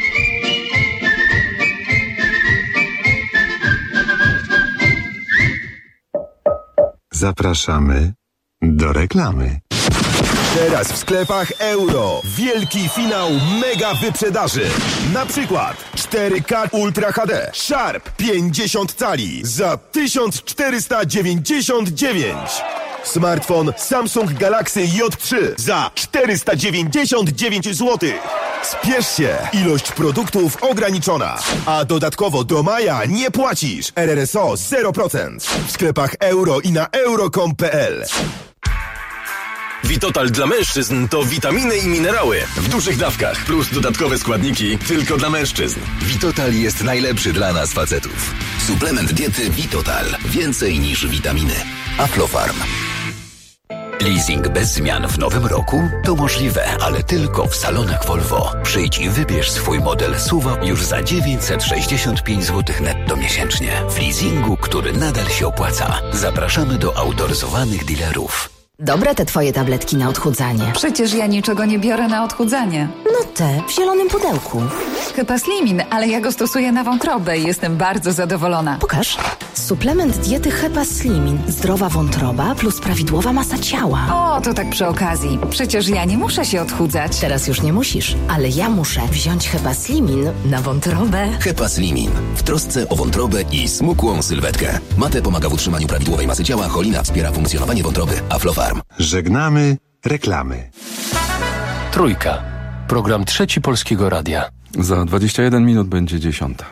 Speaker 13: Zapraszamy do reklamy.
Speaker 10: Teraz w sklepach Euro. Wielki finał mega wyprzedaży. Na przykład cztery K Ultra H D Sharp pięćdziesiąt cali za tysiąc czterysta dziewięćdziesiąt dziewięć. Smartfon Samsung Galaxy J trzy za czterysta dziewięćdziesiąt dziewięć złotych. Spiesz się, ilość produktów ograniczona. A dodatkowo do maja nie płacisz. R R S O zero procent. W sklepach Euro i na euro kropka com kropka p l.
Speaker 26: Vitotal dla mężczyzn to witaminy i minerały w dużych dawkach plus dodatkowe składniki tylko dla mężczyzn.
Speaker 1: Vitotal jest najlepszy dla nas facetów. Suplement diety Vitotal. Więcej niż witaminy. Aflofarm. Leasing bez zmian w nowym roku? To możliwe, ale tylko w salonach Volvo. Przyjdź i wybierz swój model S U V już za dziewięćset sześćdziesiąt pięć złotych netto miesięcznie. W leasingu, który nadal się opłaca. Zapraszamy do autoryzowanych dealerów.
Speaker 12: Dobre te twoje tabletki na odchudzanie.
Speaker 15: Przecież ja niczego nie biorę na odchudzanie.
Speaker 12: No te, w zielonym pudełku.
Speaker 15: Hepaslimin, ale ja go stosuję na wątrobę i jestem bardzo zadowolona.
Speaker 12: Pokaż. Suplement diety Hepaslimin. Zdrowa wątroba plus prawidłowa masa ciała.
Speaker 15: O, to tak przy okazji. Przecież ja nie muszę się odchudzać.
Speaker 12: Teraz już nie musisz, ale ja muszę wziąć Hepaslimin na wątrobę.
Speaker 1: Hepaslimin. W trosce o wątrobę i smukłą sylwetkę. Mate pomaga w utrzymaniu prawidłowej masy ciała, cholina wspiera funkcjonowanie wątroby. Aflofarm.
Speaker 13: Żegnamy reklamy.
Speaker 28: Trójka. Program Trzeci Polskiego Radia.
Speaker 29: Za dwadzieścia jeden minut będzie dziesiąta.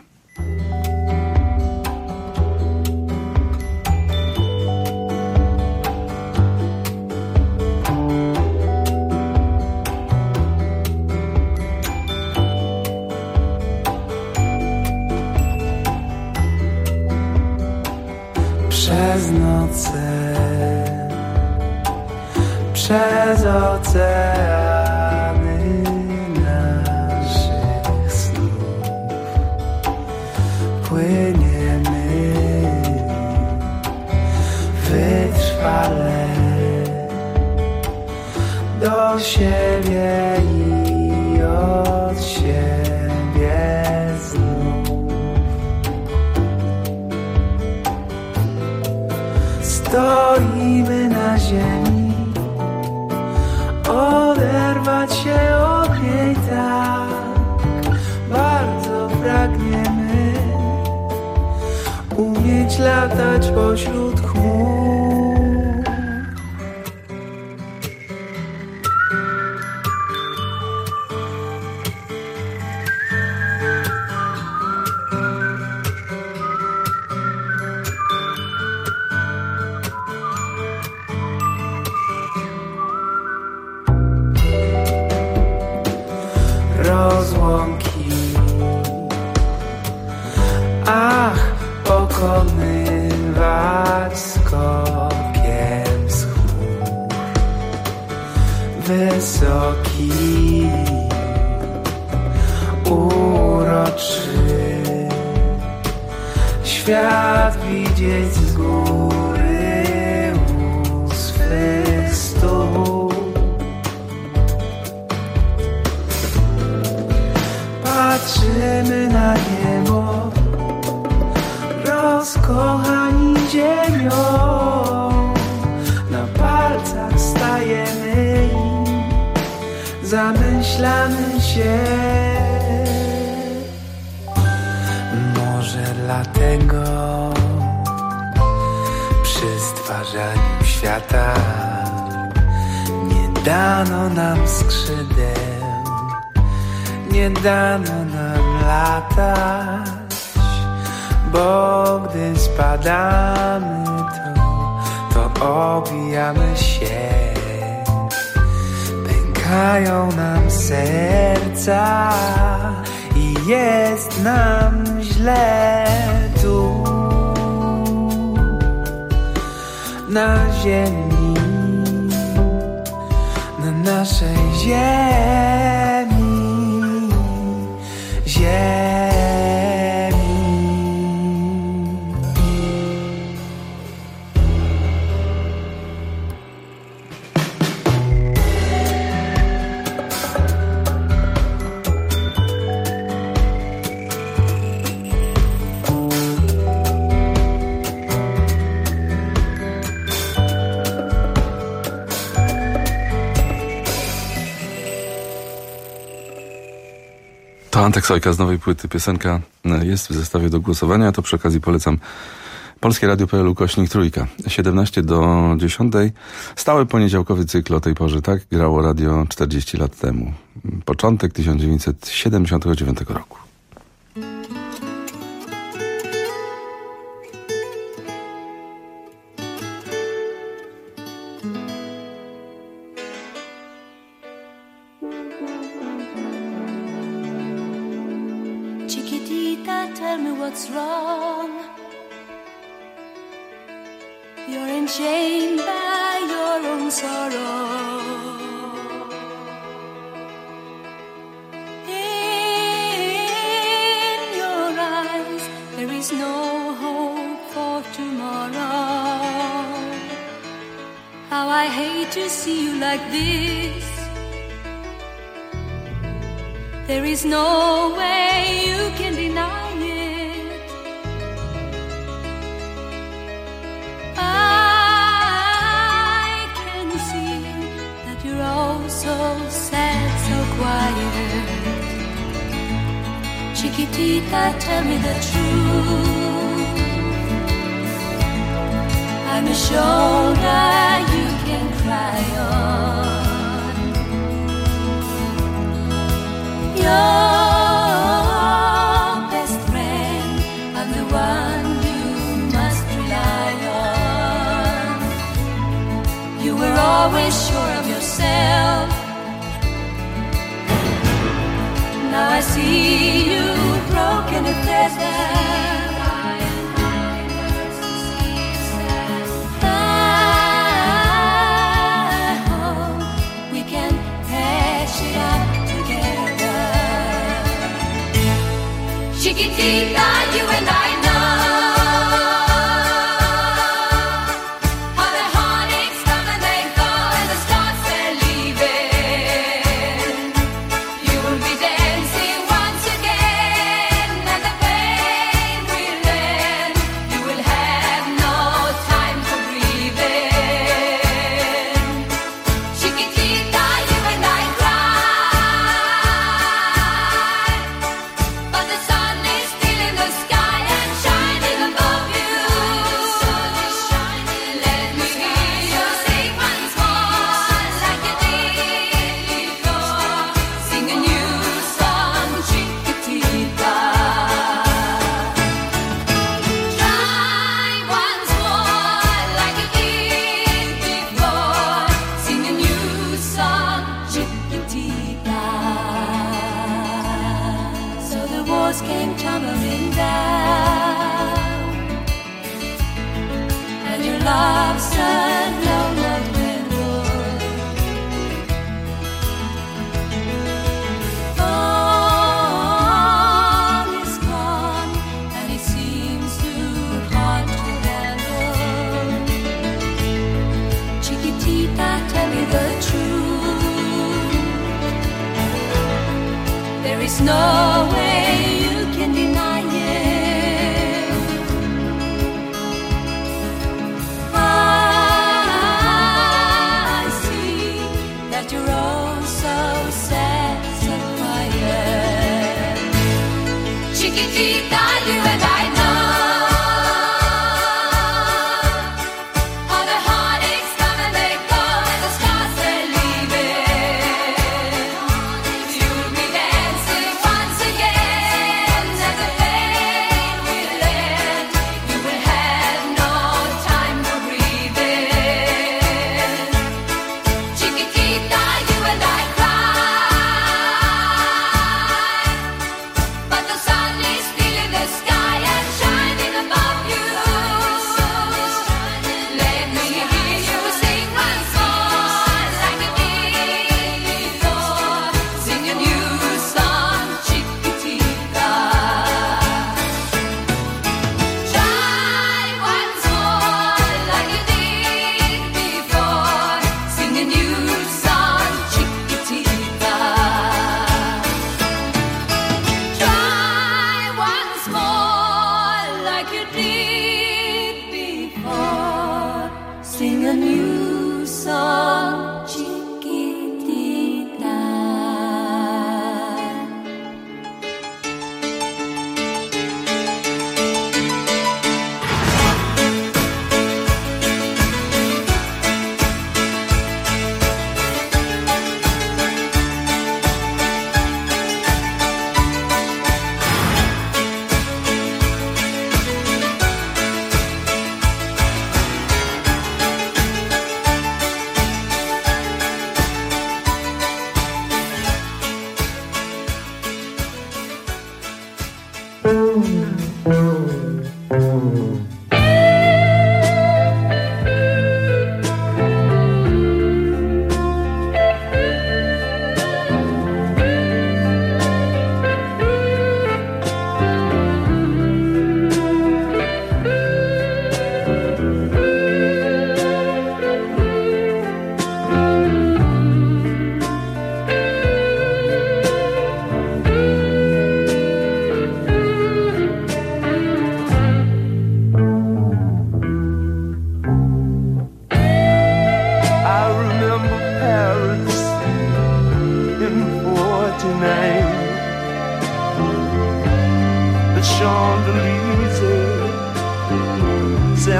Speaker 30: Przez noce, przez oceany naszych snów płyniemy wytrwale do siebie i od siebie znów. Stoimy na ziemi, oderwać się od niej tak bardzo pragniemy, umieć latać pośród chmur. Rozłąki, ach, pokonywać skokiem z chmur. Wysoki, uroczy, świat widzieć z góry u swych stóp. Patrzymy na niebo, rozkochani ziemią. Na palcach stajemy i zamyślamy się. Może dlatego
Speaker 16: stwarzaniu świata. Nie dano nam skrzydeł, nie dano nam latać, bo gdy spadamy, to, to obijamy się. Pękają nam serca i jest nam źle tu na ziemi, na naszej ziemi, ziemi.
Speaker 29: Antek Sojka z nowej płyty. Piosenka jest w zestawie do głosowania, to przy okazji polecam Polskie Radio kropka p l ukośnik trójka. siedemnaście do dziesiątej. Stały poniedziałkowy cykl o tej porze, tak grało radio czterdzieści lat temu. Początek tysiąc dziewięćset siedemdziesiątego dziewiątego roku.
Speaker 18: Tell me what's wrong. You're enchained by your own sorrow. In your eyes there is no hope for tomorrow. How I hate to see you like this. There is no way you can deny it. I can see that you're all so sad, so quiet. Chiquitita, tell me the truth. I'm a shoulder you can cry on. Your best friend, I'm the one you must rely on. You were always sure of yourself. Now I see you broken and feathered. Chiquitita, you and I know how the heartaches come and they go and the stars they're leaving. You will be dancing once again and the pain will end. You will have no time for breathing. Chiquitita, you and I cry, but the sun came tumbling down, and your love said no love will. All is gone, and it seems too hard to handle. Chiquitita, tell me the truth. There is no way can deny it. I see that you're all so sad, so quiet. Chiquitita, you and I know how the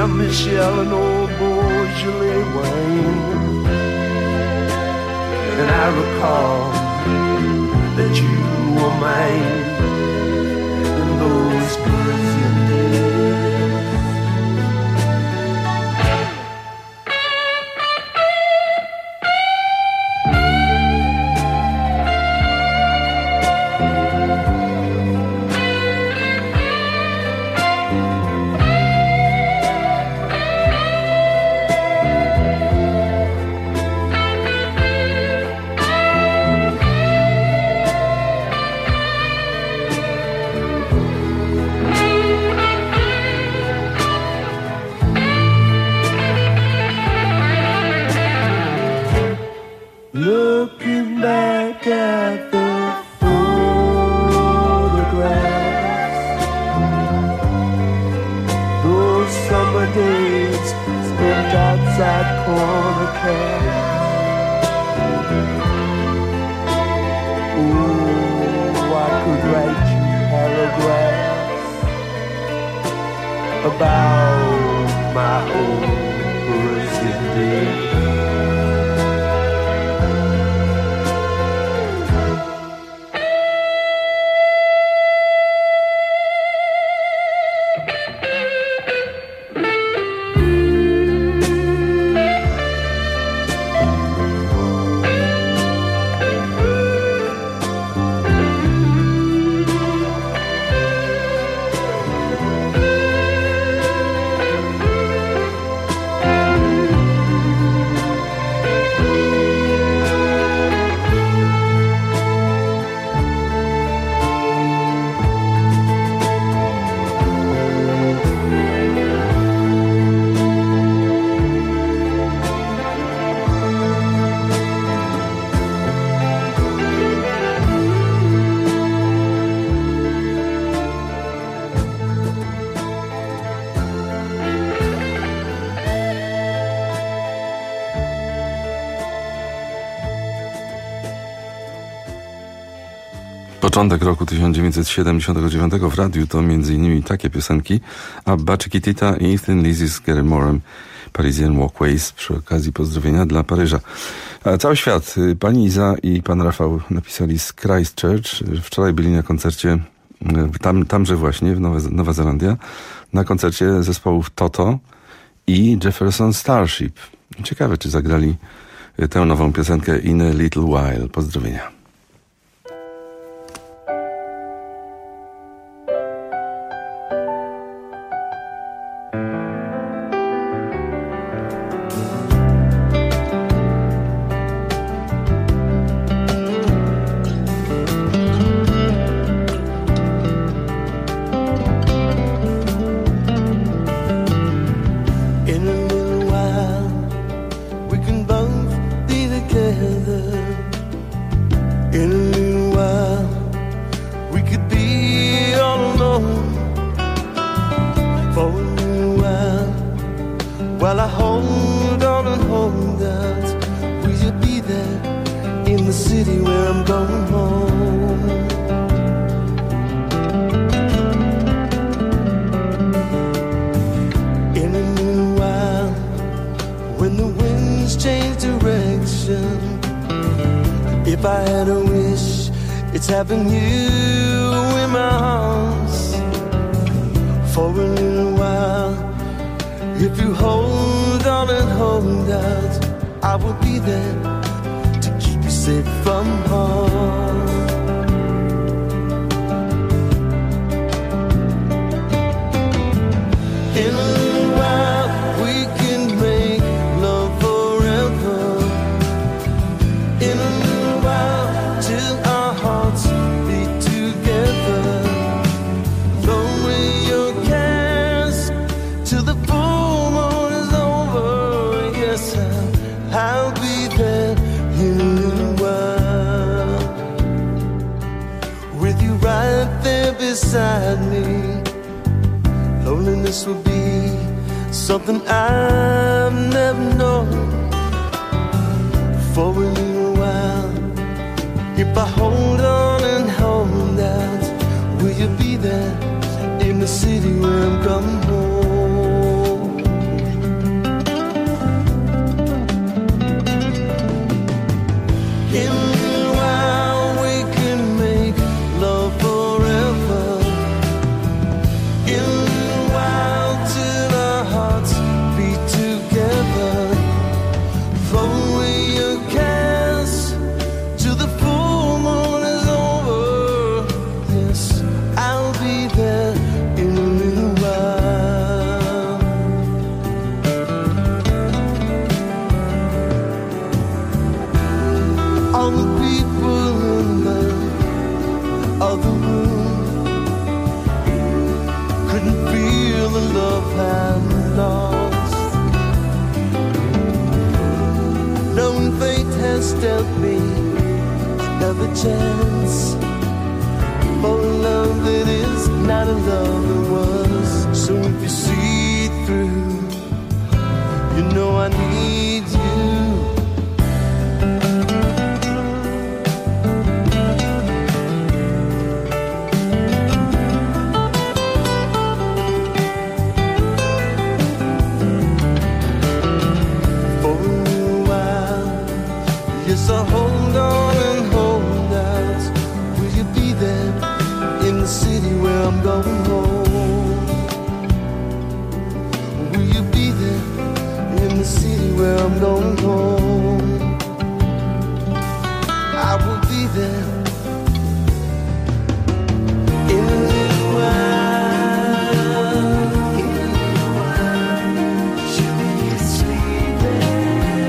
Speaker 16: Saint Michel and old Beaujolais wine. And I recall that you were mine in those Parisian days. Looking back at the photographs, those summer days spent outside Corner Cafe. Oh, I could write you paragraphs about my old Parisian days.
Speaker 29: Początek roku tysiąc dziewięćset siedemdziesiątego dziewiątego w radiu to między innymi takie piosenki Abba Chiquitita i Thin Lizzy z Gary Moorem, Parisian Walkways, przy okazji pozdrowienia dla Paryża. A cały świat, pani Iza i pan Rafał napisali z Christchurch, wczoraj byli na koncercie tam, tamże właśnie, w Nowe, Nowa Zelandia, na koncercie zespołów Toto i Jefferson Starship. Ciekawe, czy zagrali tę nową piosenkę In a Little While. Pozdrowienia.
Speaker 16: Having you in my arms for a little while. If you hold on and hold out, I will be there to keep you safe from harm. In a little while we can make love forever. In a little while till our hearts beat together. Throw away your cares till the full moon is over. Yes, I'll, I'll be there in a little while, with you right there beside me. Loneliness will be something I've never known. For a little while, if I hold on and hold out, will you be there in the city where I'm coming home? dealt me another chance for a love that is not a love it was. So if you see through, you know I need you. So hold on and hold out. Will you be there in the city where I'm going home? Will you be there in the city where I'm going home? I will be there in a little while. In a little while, she'll be sleeping.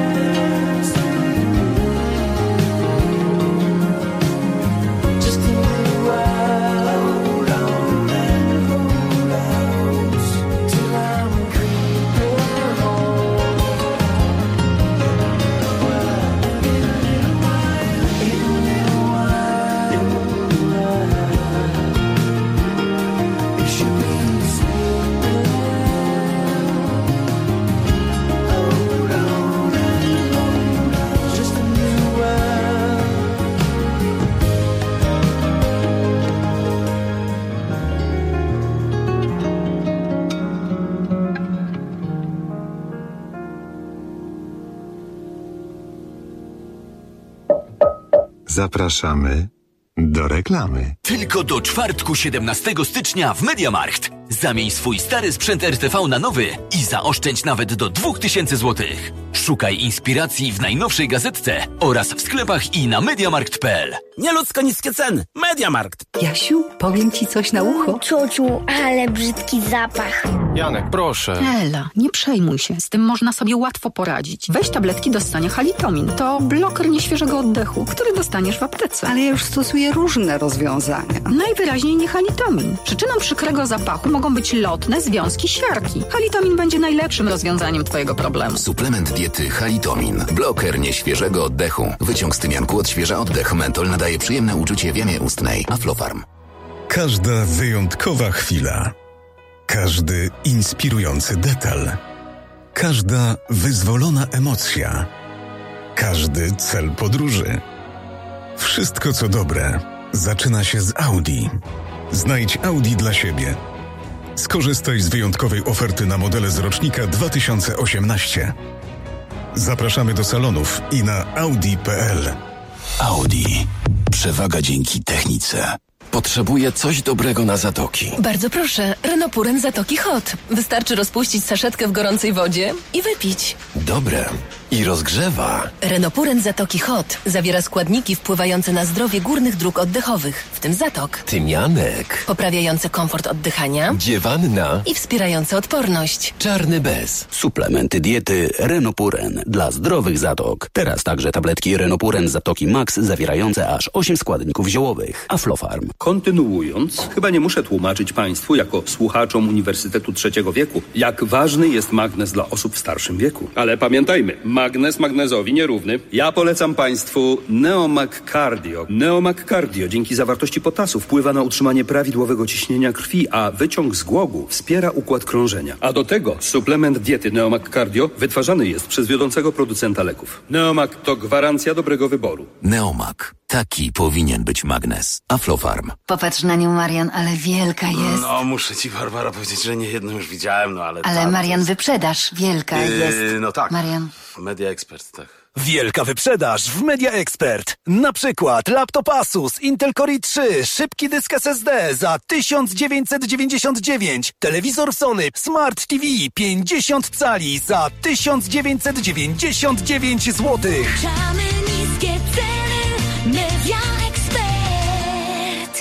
Speaker 13: Zapraszamy do reklamy.
Speaker 4: Tylko do czwartku siedemnastego stycznia w MediaMarkt. Zamień swój stary sprzęt R T V na nowy i zaoszczędź nawet do dwa tysiące złotych. Szukaj inspiracji w najnowszej gazetce oraz w sklepach i na mediamarkt kropka p l.
Speaker 5: Nieludzko niskie ceny. MediaMarkt.
Speaker 14: Jasiu, powiem ci coś na ucho.
Speaker 9: Ciociu, ale brzydki zapach.
Speaker 28: Janek, proszę.
Speaker 2: Ela, nie przejmuj się. Z tym można sobie łatwo poradzić. Weź tabletki do ssania Halitomin. To bloker nieświeżego oddechu, który dostaniesz w aptece.
Speaker 14: Ale ja już stosuję różne rozwiązania.
Speaker 2: Najwyraźniej nie Halitomin. Przyczyną przykrego zapachu mogą być lotne związki siarki. Halitomin będzie najlepszym rozwiązaniem twojego problemu.
Speaker 17: Suplement diety Halitomin. Bloker nieświeżego oddechu. Wyciąg z tymianku odświeża oddech. Mentol nadaje przyjemne uczucie w jamie ustnej. Aflofarm.
Speaker 8: Każda wyjątkowa chwila. Każdy inspirujący detal. Każda wyzwolona emocja. Każdy cel podróży. Wszystko co dobre zaczyna się z Audi. Znajdź Audi dla siebie. Skorzystaj z wyjątkowej oferty na modele z rocznika dwa tysiące osiemnastego. Zapraszamy do salonów i na audi kropka p l.
Speaker 17: Audi. Przewaga dzięki technice. Potrzebuję coś dobrego na zatoki.
Speaker 12: Bardzo proszę, Renopuren Zatoki Hot. Wystarczy rozpuścić saszetkę w gorącej wodzie i wypić.
Speaker 17: Dobre. I rozgrzewa.
Speaker 12: Renopuren Zatoki Hot zawiera składniki wpływające na zdrowie górnych dróg oddechowych, w tym zatok.
Speaker 17: Tymianek.
Speaker 12: Poprawiające komfort oddychania.
Speaker 17: Dziewanna.
Speaker 12: I wspierające odporność.
Speaker 17: Czarny bez.
Speaker 6: Suplementy diety Renopuren dla zdrowych zatok. Teraz także tabletki Renopuren Zatoki Max zawierające aż osiem składników ziołowych. Aflofarm.
Speaker 19: Kontynuując, chyba nie muszę tłumaczyć Państwu jako słuchaczom Uniwersytetu Trzeciego Wieku, jak ważny jest magnez dla osób w starszym wieku. Ale pamiętajmy, magnez magnezowi nierówny. Ja polecam Państwu Neomag Cardio. Neomag Cardio dzięki zawartości potasu wpływa na utrzymanie prawidłowego ciśnienia krwi, a wyciąg z głogu wspiera układ krążenia. A do tego suplement diety Neomag Cardio wytwarzany jest przez wiodącego producenta leków. Neomag to gwarancja dobrego wyboru.
Speaker 17: Neomag. Taki powinien być magnez. Aflofarm.
Speaker 14: Popatrz na nią, Marian, ale wielka jest.
Speaker 5: No, muszę ci, Barbara, powiedzieć, że nie jedną już widziałem, no ale...
Speaker 14: Ale
Speaker 5: ta,
Speaker 14: Marian,
Speaker 5: jest...
Speaker 14: wyprzedaż, wielka
Speaker 5: yy,
Speaker 14: jest.
Speaker 5: No tak.
Speaker 14: Marian.
Speaker 5: Media Expert, tak.
Speaker 20: Wielka wyprzedaż w Media Expert. Na przykład laptop Asus Intel Core i trzy, szybki dysk S S D za tysiąc dziewięćset dziewięćdziesiąt dziewięć, telewizor Sony Smart T V pięćdziesiąt cali za tysiąc dziewięćset dziewięćdziesiąt dziewięć złotych.
Speaker 18: Niskie ceny. Media Expert.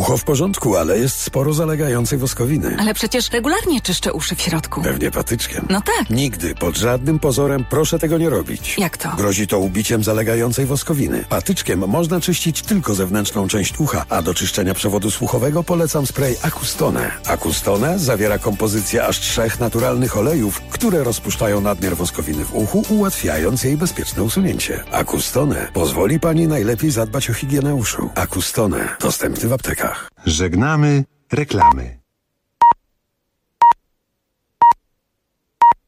Speaker 3: Ucho w porządku, ale jest sporo zalegającej woskowiny.
Speaker 15: Ale przecież regularnie czyszczę uszy w środku.
Speaker 3: Pewnie patyczkiem.
Speaker 15: No tak.
Speaker 3: Nigdy, pod żadnym pozorem proszę tego nie robić.
Speaker 15: Jak to?
Speaker 3: Grozi to ubiciem zalegającej woskowiny. Patyczkiem można czyścić tylko zewnętrzną część ucha, a do czyszczenia przewodu słuchowego polecam spray Acustone. Acustone zawiera kompozycję aż trzech naturalnych olejów, które rozpuszczają nadmiar woskowiny w uchu, ułatwiając jej bezpieczne usunięcie. Acustone pozwoli pani najlepiej zadbać o higienę uszu. Acustone. Dostępny w aptekach.
Speaker 13: Żegnamy reklamy.